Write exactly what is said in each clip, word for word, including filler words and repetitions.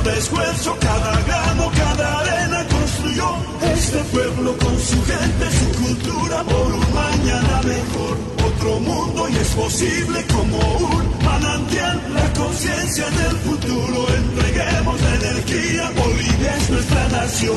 cada esfuerzo, cada grano, cada arena construyó este pueblo con su gente, su cultura, por un mañana mejor. Otro mundo y es posible como un manantial, la conciencia del futuro. Entreguemos la energía, Bolivia es nuestra nación.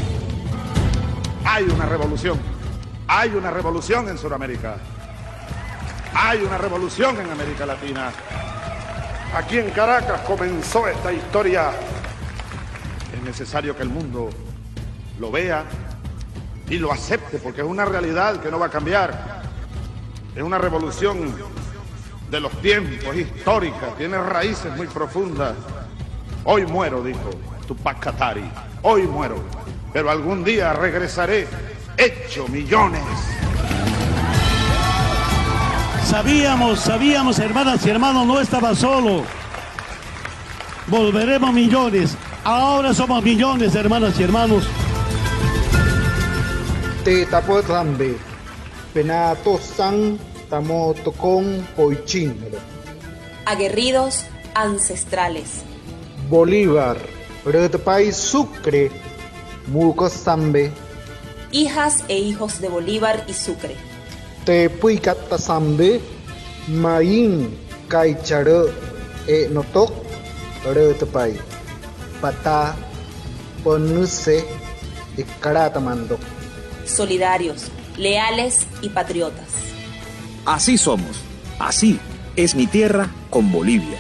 Hay una revolución, hay una revolución en Sudamérica, hay una revolución en América Latina. Aquí en Caracas comenzó esta historia. Es necesario que el mundo lo vea y lo acepte, porque es una realidad que no va a cambiar. Es una revolución de los tiempos, histórica, tiene raíces muy profundas. Hoy muero, dijo Tupac Katari, hoy muero, pero algún día regresaré hecho millones. Sabíamos, sabíamos, hermanas y hermanos, no estaba solo. Volveremos millones. Ahora somos millones, hermanas y hermanos. Te tapo tambe, penato san, tamo tocón poichin. Aguerridos ancestrales. Bolívar, Retpay Sucre, Muco Zambe. Hijas e hijos de Bolívar y Sucre. Te puicata Zambe, Maín, Caicharo, e Notok, Retpay. Pata, Ponuse, y Caratamando. Solidarios, leales y patriotas. Así somos, así es mi tierra con Bolivia.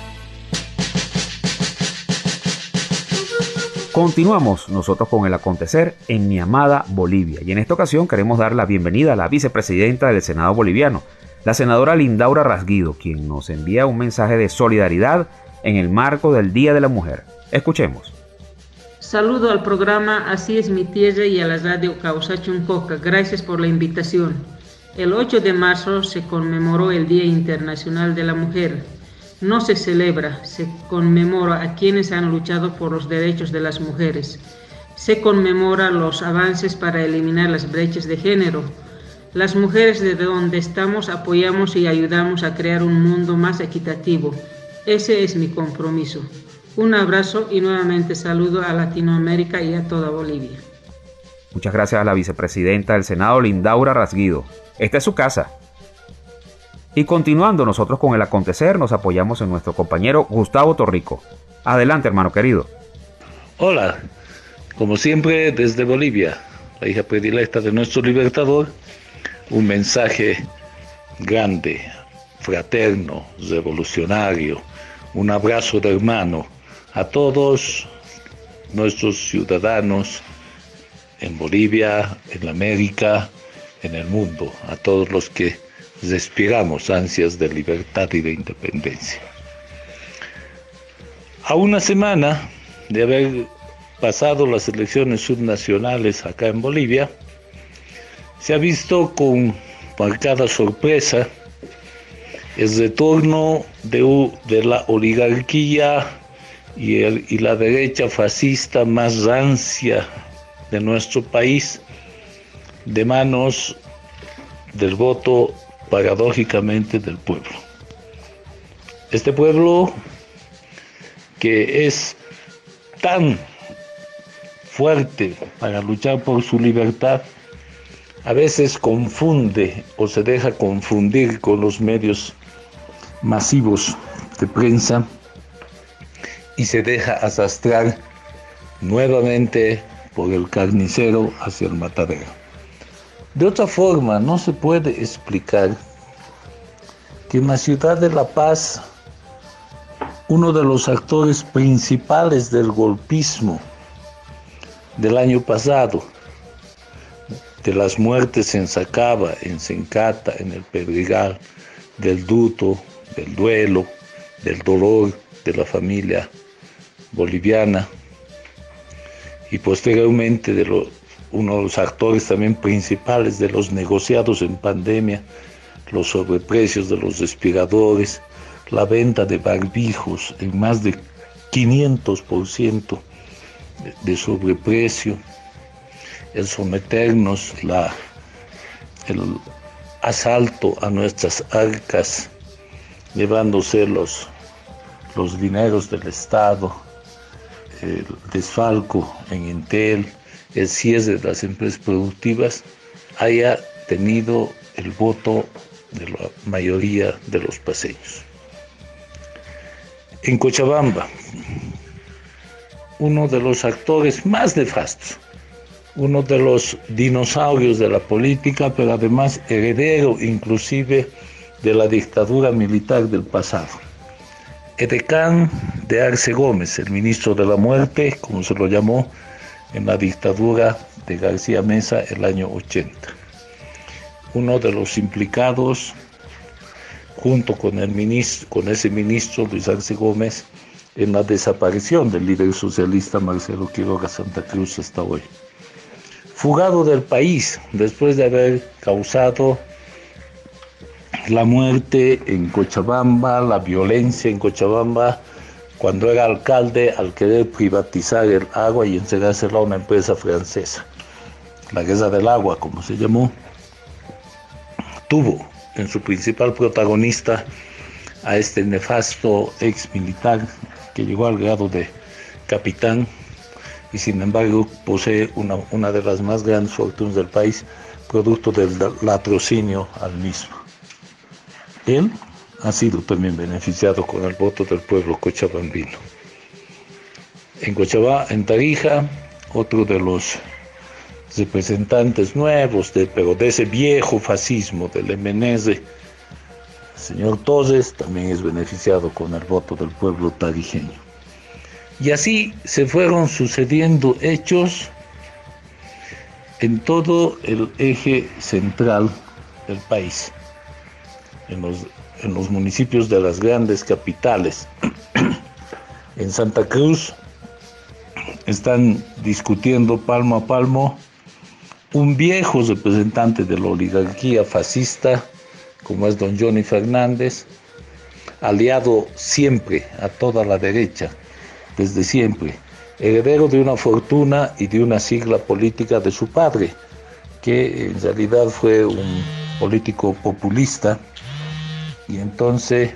Continuamos nosotros con el acontecer en mi amada Bolivia, y en esta ocasión queremos dar la bienvenida a la vicepresidenta del Senado boliviano, la senadora Lindaura Rasguido, quien nos envía un mensaje de solidaridad en el marco del Día de la Mujer. Escuchemos. Saludo al programa Así es mi tierra y a la radio Causachuncoca. Gracias por la invitación. El ocho de marzo se conmemoró el Día Internacional de la Mujer. No se celebra, se conmemora a quienes han luchado por los derechos de las mujeres. Se conmemora los avances para eliminar las brechas de género. Las mujeres de donde estamos apoyamos y ayudamos a crear un mundo más equitativo. Ese es mi compromiso. Un abrazo y nuevamente saludo a Latinoamérica y a toda Bolivia. Muchas gracias a la vicepresidenta del Senado, Lindaura Rasguido. Esta es su casa. Y continuando nosotros con el acontecer, nos apoyamos en nuestro compañero Gustavo Torrico. Adelante, hermano querido. Hola, como siempre desde Bolivia, la hija predilecta de nuestro libertador, un mensaje grande, fraterno, revolucionario, un abrazo de hermano a todos nuestros ciudadanos en Bolivia, en América, en el mundo, a todos los que respiramos ansias de libertad y de independencia. A una semana de haber pasado las elecciones subnacionales acá en Bolivia, se ha visto con marcada sorpresa el retorno de, de la oligarquía y, el, y la derecha fascista más rancia de nuestro país, de manos del voto paradójicamente del pueblo. Este pueblo que es tan fuerte para luchar por su libertad, a veces confunde o se deja confundir con los medios masivos de prensa y se deja arrastrar nuevamente por el carnicero hacia el matadero. De otra forma, no se puede explicar que en la ciudad de La Paz, uno de los actores principales del golpismo del año pasado, de las muertes en Sacaba, en Sencata, en el Pedregal, del luto, del duelo, del dolor de la familia boliviana, y posteriormente de lo, uno de los actores también principales de los negociados en pandemia, los sobreprecios de los respiradores, la venta de barbijos en más de quinientos por ciento de sobreprecio, el someternos, la, el asalto a nuestras arcas, llevándose los, los dineros del Estado, el desfalco en Entel, el cierre de las empresas productivas, haya tenido el voto de la mayoría de los paseños. En Cochabamba, uno de los actores más nefastos, uno de los dinosaurios de la política, pero además heredero inclusive de la dictadura militar del pasado. Edecán de Arce Gómez, el ministro de la muerte, como se lo llamó en la dictadura de García Meza el año ochenta. Uno de los implicados, junto con, el ministro, con ese ministro Luis Arce Gómez, en la desaparición del líder socialista Marcelo Quiroga Santa Cruz hasta hoy. Fugado del país después de haber causado la muerte en Cochabamba, la violencia en Cochabamba, cuando era alcalde al querer privatizar el agua y entregársela a una empresa francesa. La guerra del agua, como se llamó, tuvo en su principal protagonista a este nefasto ex militar que llegó al grado de capitán y sin embargo posee una, una de las más grandes fortunas del país, producto del latrocinio al mismo. Él ha sido también beneficiado con el voto del pueblo cochabambino. En Cochabamba, en Tarija, otro de los representantes nuevos, de, pero de ese viejo fascismo del M N S, el señor Torres, también es beneficiado con el voto del pueblo tarijeño. Y así se fueron sucediendo hechos en todo el eje central del país, en los, en los municipios de las grandes capitales. En Santa Cruz están discutiendo palmo a palmo un viejo representante de la oligarquía fascista, como es don Johnny Fernández, aliado siempre a toda la derecha, desde siempre, heredero de una fortuna y de una sigla política de su padre, que en realidad fue un político populista, y entonces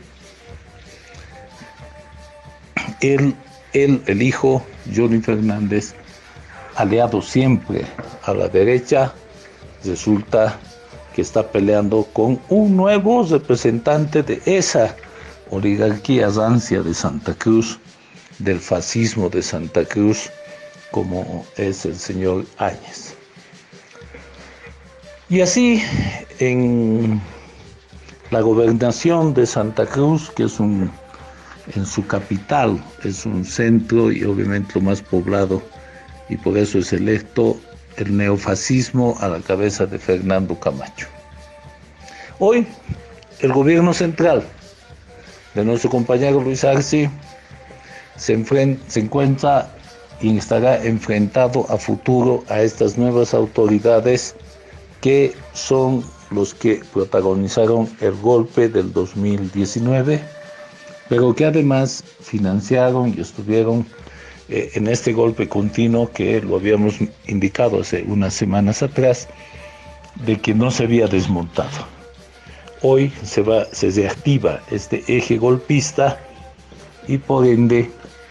él, él, el hijo, Johnny Fernández, aliado siempre a la derecha, resulta que está peleando con un nuevo representante de esa oligarquía rancia de Santa Cruz, del fascismo de Santa Cruz, como es el señor Áñez. Y así, en la gobernación de Santa Cruz, que es un, en su capital, es un centro y obviamente lo más poblado, y por eso es electo el neofascismo a la cabeza de Fernando Camacho. Hoy, el gobierno central de nuestro compañero Luis Arce se, enfrenta, se encuentra y estará enfrentado a futuro a estas nuevas autoridades que son los que protagonizaron el golpe del dos mil diecinueve, pero que además financiaron y estuvieron eh, en este golpe continuo que lo habíamos indicado hace unas semanas atrás, de que no se había desmontado. Hoy se, va, se reactiva este eje golpista y por ende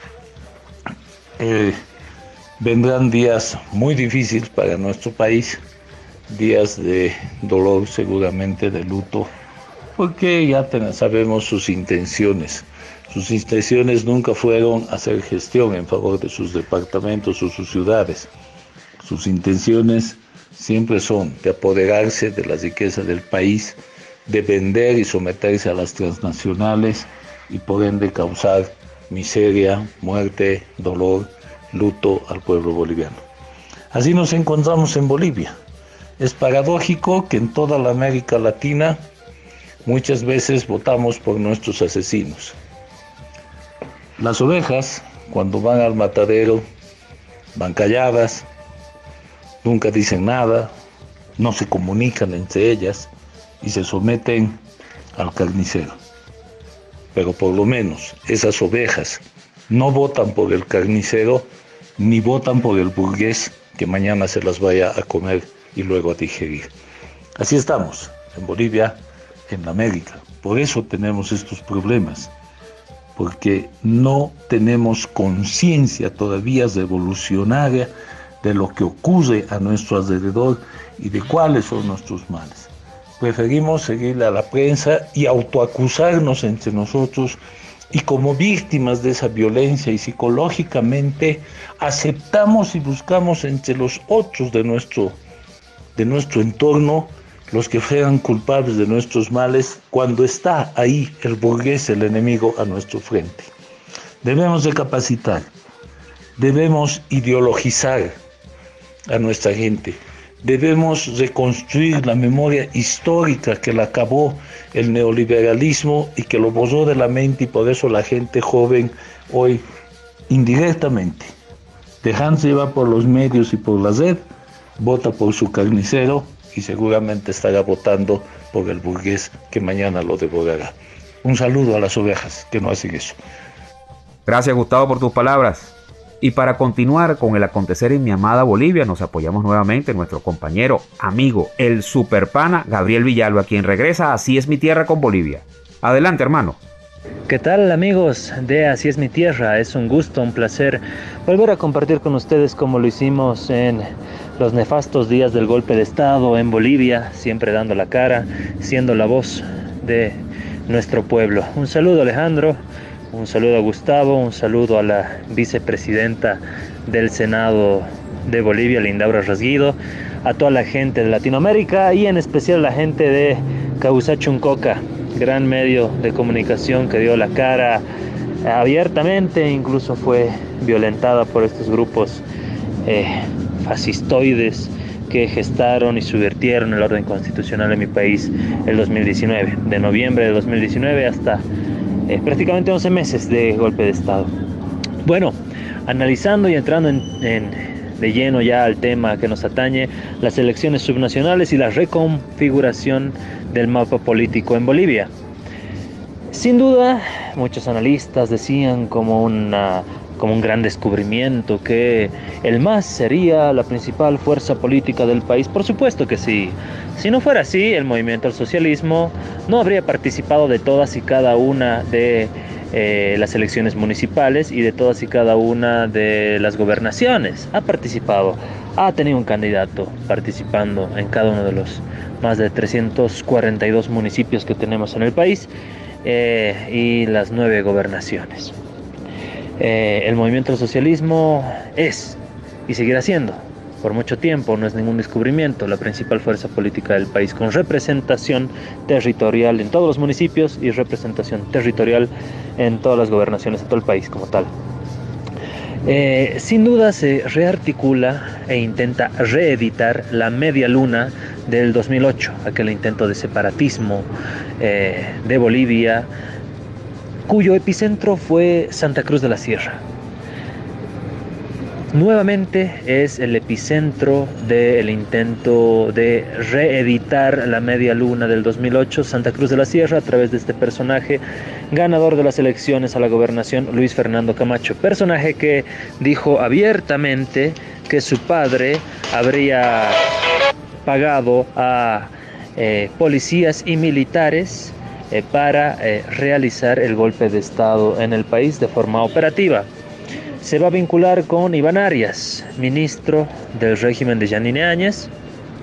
eh, vendrán días muy difíciles para nuestro país, días de dolor, seguramente de luto, porque ya ten, sabemos sus intenciones. Sus intenciones nunca fueron hacer gestión en favor de sus departamentos o sus ciudades. Sus intenciones siempre son de apoderarse de la riqueza del país, de vender y someterse a las transnacionales y por ende causar miseria, muerte, dolor, luto al pueblo boliviano. Así nos encontramos en Bolivia. Es paradójico que en toda la América Latina muchas veces votamos por nuestros asesinos. Las ovejas, cuando van al matadero, van calladas, nunca dicen nada, no se comunican entre ellas y se someten al carnicero. Pero por lo menos esas ovejas no votan por el carnicero ni votan por el burgués que mañana se las vaya a comer y luego a digerir. Así estamos en Bolivia, en América. Por eso tenemos estos problemas, porque no tenemos conciencia todavía revolucionaria de lo que ocurre a nuestro alrededor y de cuáles son nuestros males. Preferimos seguirle a la prensa y autoacusarnos entre nosotros, y como víctimas de esa violencia y psicológicamente aceptamos y buscamos entre los otros de nuestro, de nuestro entorno los que sean culpables de nuestros males, cuando está ahí el burgués, el enemigo, a nuestro frente. Debemos recapacitar, debemos ideologizar a nuestra gente, debemos reconstruir la memoria histórica que la acabó el neoliberalismo y que lo borró de la mente, y por eso la gente joven hoy, indirectamente, dejándose llevar por los medios y por la red, vota por su carnicero y seguramente estará votando por el burgués que mañana lo devorará. Un saludo a las ovejas que no hacen eso. Gracias, Gustavo, por tus palabras. Y para continuar con el acontecer en mi amada Bolivia, nos apoyamos nuevamente en nuestro compañero, amigo, el superpana Gabriel Villalba, quien regresa a Así es mi tierra con Bolivia. Adelante, hermano. ¿Qué tal, amigos de Así es mi tierra? Es un gusto, un placer volver a compartir con ustedes como lo hicimos en los nefastos días del golpe de Estado en Bolivia, siempre dando la cara, siendo la voz de nuestro pueblo. Un saludo, Alejandro. Un saludo a Gustavo, un saludo a la vicepresidenta del Senado de Bolivia, Lindaura Rasguido, a toda la gente de Latinoamérica y en especial a la gente de Causachunkokka, gran medio de comunicación que dio la cara abiertamente, incluso fue violentada por estos grupos eh, fascistoides que gestaron y subvirtieron el orden constitucional en mi país el dos mil diecinueve, de noviembre de dos mil diecinueve hasta Eh, prácticamente once meses de golpe de Estado. Bueno, analizando y entrando en, en, de lleno ya al tema que nos atañe, las elecciones subnacionales y la reconfiguración del mapa político en Bolivia. Sin duda, muchos analistas decían como, una, como un gran descubrimiento que el M A S sería la principal fuerza política del país. Por supuesto que sí. Si no fuera así, el movimiento al socialismo no habría participado de todas y cada una de eh, las elecciones municipales y de todas y cada una de las gobernaciones. Ha participado, ha tenido un candidato participando en cada uno de los más de trescientos cuarenta y dos municipios que tenemos en el país eh, y las nueve gobernaciones. Eh, el movimiento al socialismo es y seguirá siendo, por mucho tiempo, no es ningún descubrimiento, la principal fuerza política del país, con representación territorial en todos los municipios y representación territorial en todas las gobernaciones de todo el país como tal. Eh, sin duda se rearticula e intenta reeditar la media luna del dos mil ocho, aquel intento de separatismo eh, de Bolivia, cuyo epicentro fue Santa Cruz de la Sierra. Nuevamente es el epicentro del intento de reeditar la media luna del dos mil ocho, Santa Cruz de la Sierra, a través de este personaje ganador de las elecciones a la gobernación, Luis Fernando Camacho. Personaje que dijo abiertamente que su padre habría pagado a eh, policías y militares eh, para eh, realizar el golpe de Estado en el país de forma operativa. Se va a vincular con Iván Arias, ministro del régimen de Yanine Áñez,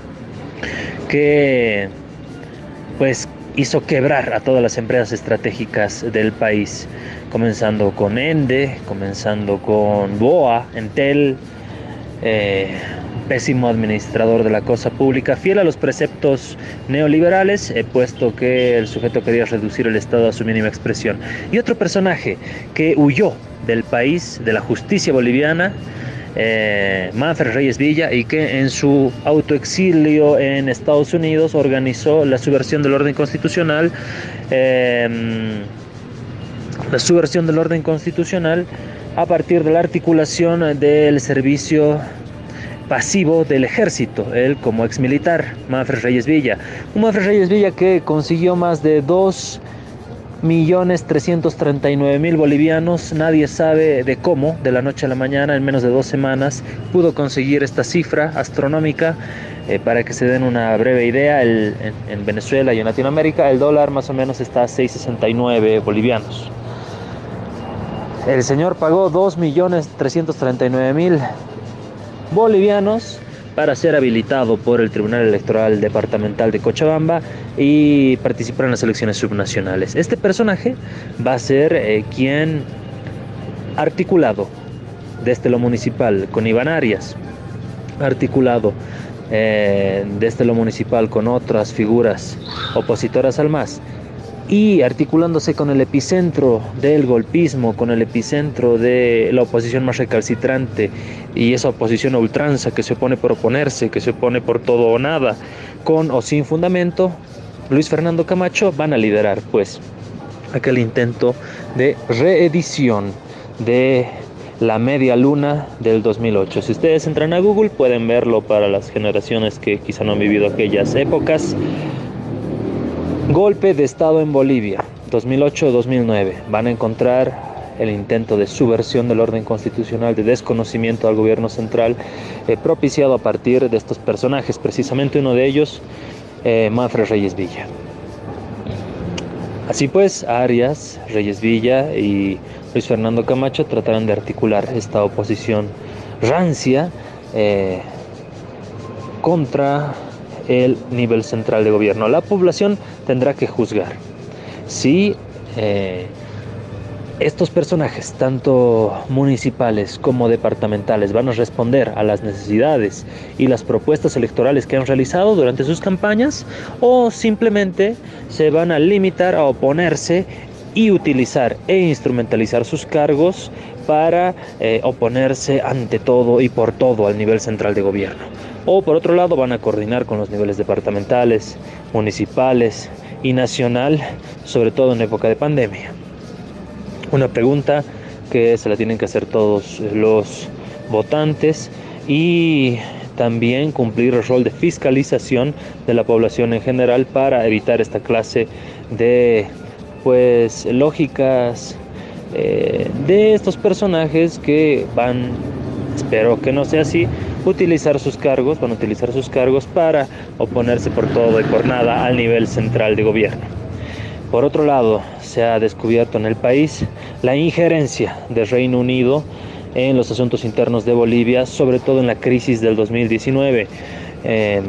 que pues hizo quebrar a todas las empresas estratégicas del país, comenzando con Ende, comenzando con BOA, Entel, eh, pésimo administrador de la cosa pública, fiel a los preceptos neoliberales, eh, puesto que el sujeto quería reducir el Estado a su mínima expresión. Y otro personaje que huyó del país, de la justicia boliviana, eh, Manfred Reyes Villa, y que en su autoexilio en Estados Unidos organizó la subversión del orden constitucional, eh, la subversión del orden constitucional a partir de la articulación del servicio pasivo del ejército, él como exmilitar, Manfred Reyes Villa. Un Manfred Reyes Villa que consiguió más de dos millones trescientos treinta y nueve mil bolivianos, nadie sabe de cómo, de la noche a la mañana, en menos de dos semanas, pudo conseguir esta cifra astronómica. Eh, para que se den una breve idea, el, en, en Venezuela y en Latinoamérica, el dólar más o menos está a seis sesenta y nueve bolivianos. El señor pagó dos millones trescientos treinta y nueve mil bolivianos para ser habilitado por el Tribunal Electoral Departamental de Cochabamba y participar en las elecciones subnacionales. Este personaje va a ser eh, quien, articulado desde lo municipal con Iván Arias, articulado eh, desde lo municipal con otras figuras opositoras al M A S, y articulándose con el epicentro del golpismo, con el epicentro de la oposición más recalcitrante y esa oposición a ultranza que se opone por oponerse, que se opone por todo o nada, con o sin fundamento, Luis Fernando Camacho van a liderar pues aquel intento de reedición de la media luna del dos mil ocho. Si ustedes entran a Google pueden verlo para las generaciones que quizá no han vivido aquellas épocas. Golpe de Estado en Bolivia, dos mil ocho a dos mil nueve. Van a encontrar el intento de subversión del orden constitucional, de desconocimiento al gobierno central, eh, propiciado a partir de estos personajes, precisamente uno de ellos, eh, Mafre Reyes Villa. Así pues, Arias, Reyes Villa y Luis Fernando Camacho tratarán de articular esta oposición rancia eh, contra el nivel central de gobierno. La población tendrá que juzgar si eh, estos personajes, tanto municipales como departamentales, van a responder a las necesidades y las propuestas electorales que han realizado durante sus campañas, o simplemente se van a limitar a oponerse y utilizar e instrumentalizar sus cargos para eh, oponerse ante todo y por todo al nivel central de gobierno. O por otro lado van a coordinar con los niveles departamentales, municipales y nacional, sobre todo en época de pandemia. Una pregunta que se la tienen que hacer todos los votantes y también cumplir el rol de fiscalización de la población en general para evitar esta clase de pues lógicas eh, de estos personajes que van, espero que no sea así, utilizar sus cargos, van a utilizar sus cargos para oponerse por todo y por nada al nivel central de gobierno. Por otro lado, se ha descubierto en el país la injerencia del Reino Unido en los asuntos internos de Bolivia, sobre todo en la crisis del dos mil diecinueve. Eh,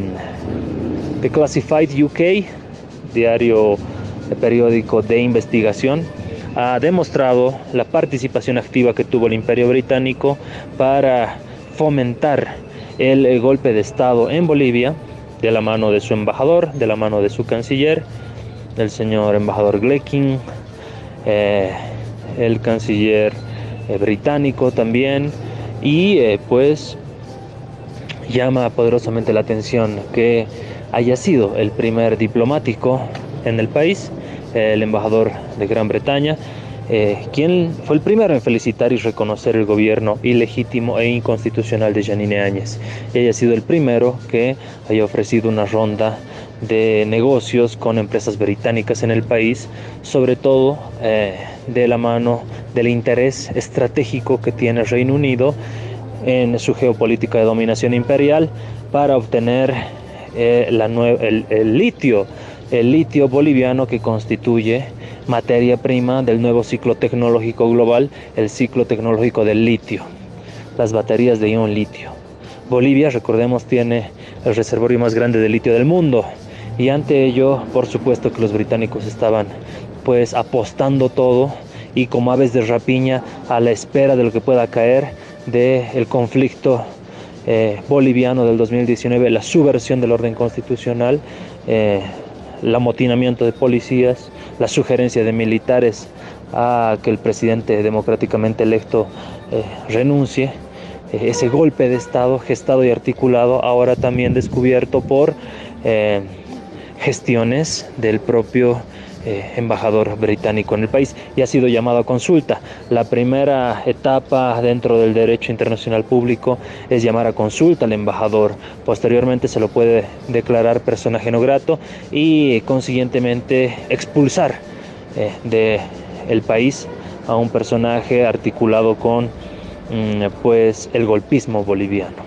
The Classified U K, diario periódico de investigación, ha demostrado la participación activa que tuvo el Imperio Británico para fomentar el, el golpe de Estado en Bolivia, de la mano de su embajador, de la mano de su canciller, el señor embajador Glecking, eh, el canciller eh, británico también, y eh, pues llama poderosamente la atención que haya sido el primer diplomático en el país, eh, el embajador de Gran Bretaña, Eh, quien fue el primero en felicitar y reconocer el gobierno ilegítimo e inconstitucional de Yanine Áñez, y haya sido el primero que haya ofrecido una ronda de negocios con empresas británicas en el país, sobre todo eh, de la mano del interés estratégico que tiene el Reino Unido en su geopolítica de dominación imperial para obtener eh, la nue- el, el litio, el litio boliviano que constituye materia prima del nuevo ciclo tecnológico global, el ciclo tecnológico del litio, las baterías de ion litio. Bolivia, recordemos, tiene el reservorio más grande de litio del mundo, y ante ello, por supuesto que los británicos estaban pues apostando todo y como aves de rapiña a la espera de lo que pueda caer del conflicto eh, boliviano del dos mil diecinueve, la subversión del orden constitucional, eh, el amotinamiento de policías, la sugerencia de militares a que el presidente democráticamente electo eh, renuncie, eh, ese golpe de Estado gestado y articulado, ahora también descubierto por eh, gestiones del propio eh, embajador británico en el país, y ha sido llamado a consulta. La primera etapa dentro del derecho internacional público es llamar a consulta al embajador. Posteriormente se lo puede declarar personaje no grato y consiguientemente expulsar eh, del país a un personaje articulado con mm, pues el golpismo boliviano.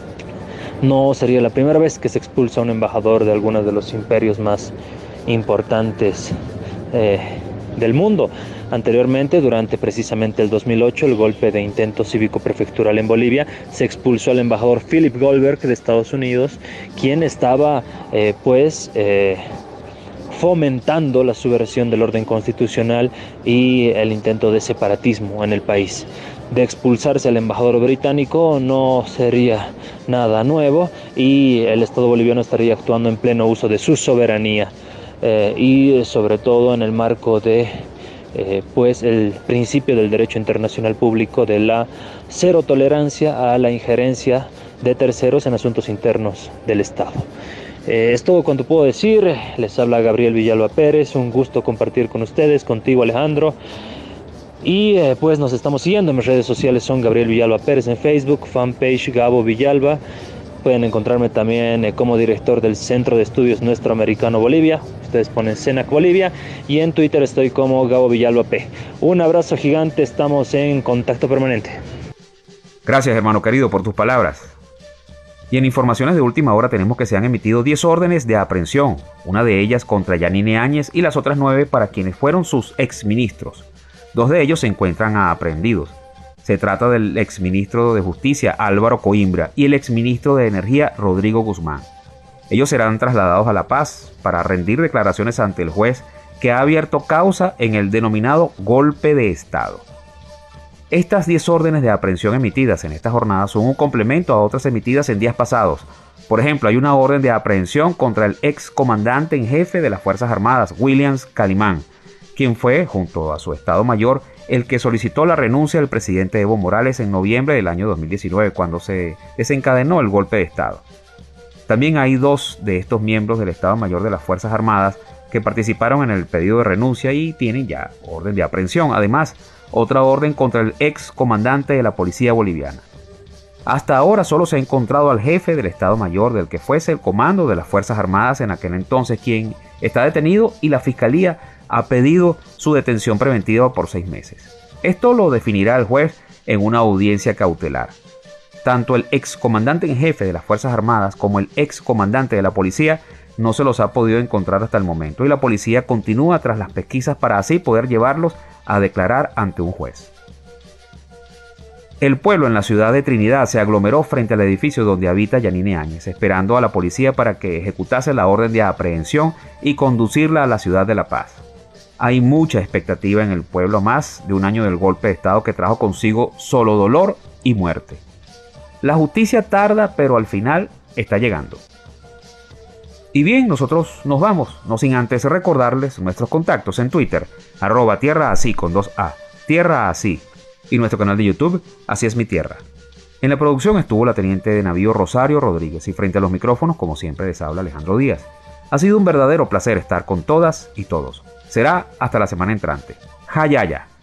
No sería la primera vez que se expulsa a un embajador de algunos de los imperios más importantes eh, del mundo. Anteriormente, durante precisamente el dos mil ocho, el golpe de intento cívico prefectural en Bolivia, se expulsó al embajador Philip Goldberg de Estados Unidos, quien estaba eh, pues eh, fomentando la subversión del orden constitucional y el intento de separatismo en el país. De expulsarse al embajador británico no sería nada nuevo y el Estado boliviano estaría actuando en pleno uso de su soberanía eh, y sobre todo en el marco de eh, pues el principio del derecho internacional público de la cero tolerancia a la injerencia de terceros en asuntos internos del Estado. Eh, es todo cuanto puedo decir. Les habla Gabriel Villalba Pérez, un gusto compartir con ustedes, contigo Alejandro. Y eh, pues nos estamos siguiendo en mis redes sociales, son Gabriel Villalba Pérez en Facebook, fanpage Gabo Villalba. Pueden encontrarme también eh, como director del Centro de Estudios Nuestro Americano Bolivia. Ustedes ponen CENAC Bolivia. Y en Twitter estoy como Gabo Villalba P. Un abrazo gigante, estamos en contacto permanente. Gracias, hermano querido, por tus palabras. Y en informaciones de última hora tenemos que se han emitido diez órdenes de aprehensión, una de ellas contra Yanine Áñez y las otras nueve para quienes fueron sus exministros. Dos de ellos se encuentran aprehendidos. Se trata del exministro de Justicia Álvaro Coimbra y el exministro de Energía Rodrigo Guzmán. Ellos serán trasladados a La Paz para rendir declaraciones ante el juez que ha abierto causa en el denominado golpe de Estado. Estas diez órdenes de aprehensión emitidas en esta jornada son un complemento a otras emitidas en días pasados. Por ejemplo, hay una orden de aprehensión contra el ex comandante en jefe de las Fuerzas Armadas, Williams Calimán, quien fue, junto a su Estado Mayor, el que solicitó la renuncia del presidente Evo Morales en noviembre del año dos mil diecinueve, cuando se desencadenó el golpe de Estado. También hay dos de estos miembros del Estado Mayor de las Fuerzas Armadas que participaron en el pedido de renuncia y tienen ya orden de aprehensión. Además, otra orden contra el ex comandante de la Policía Boliviana. Hasta ahora solo se ha encontrado al jefe del Estado Mayor del que fuese el comando de las Fuerzas Armadas en aquel entonces, quien está detenido y la Fiscalía ha pedido su detención preventiva por seis meses. Esto lo definirá el juez en una audiencia cautelar. Tanto el ex comandante en jefe de las Fuerzas Armadas como el ex comandante de la Policía no se los ha podido encontrar hasta el momento y la policía continúa tras las pesquisas para así poder llevarlos a declarar ante un juez. El pueblo en la ciudad de Trinidad se aglomeró frente al edificio donde habita Yanine Áñez, esperando a la policía para que ejecutase la orden de aprehensión y conducirla a la ciudad de La Paz. Hay mucha expectativa en el pueblo, más de un año del golpe de Estado que trajo consigo solo dolor y muerte. La justicia tarda, pero al final está llegando. Y bien, nosotros nos vamos, no sin antes recordarles nuestros contactos en Twitter, arroba tierra así con dos A, tierra así, y nuestro canal de YouTube, Así es mi tierra. En la producción estuvo la teniente de navío Rosario Rodríguez y frente a los micrófonos, como siempre, les habla Alejandro Díaz. Ha sido un verdadero placer estar con todas y todos. Será hasta la semana entrante. Jayaya.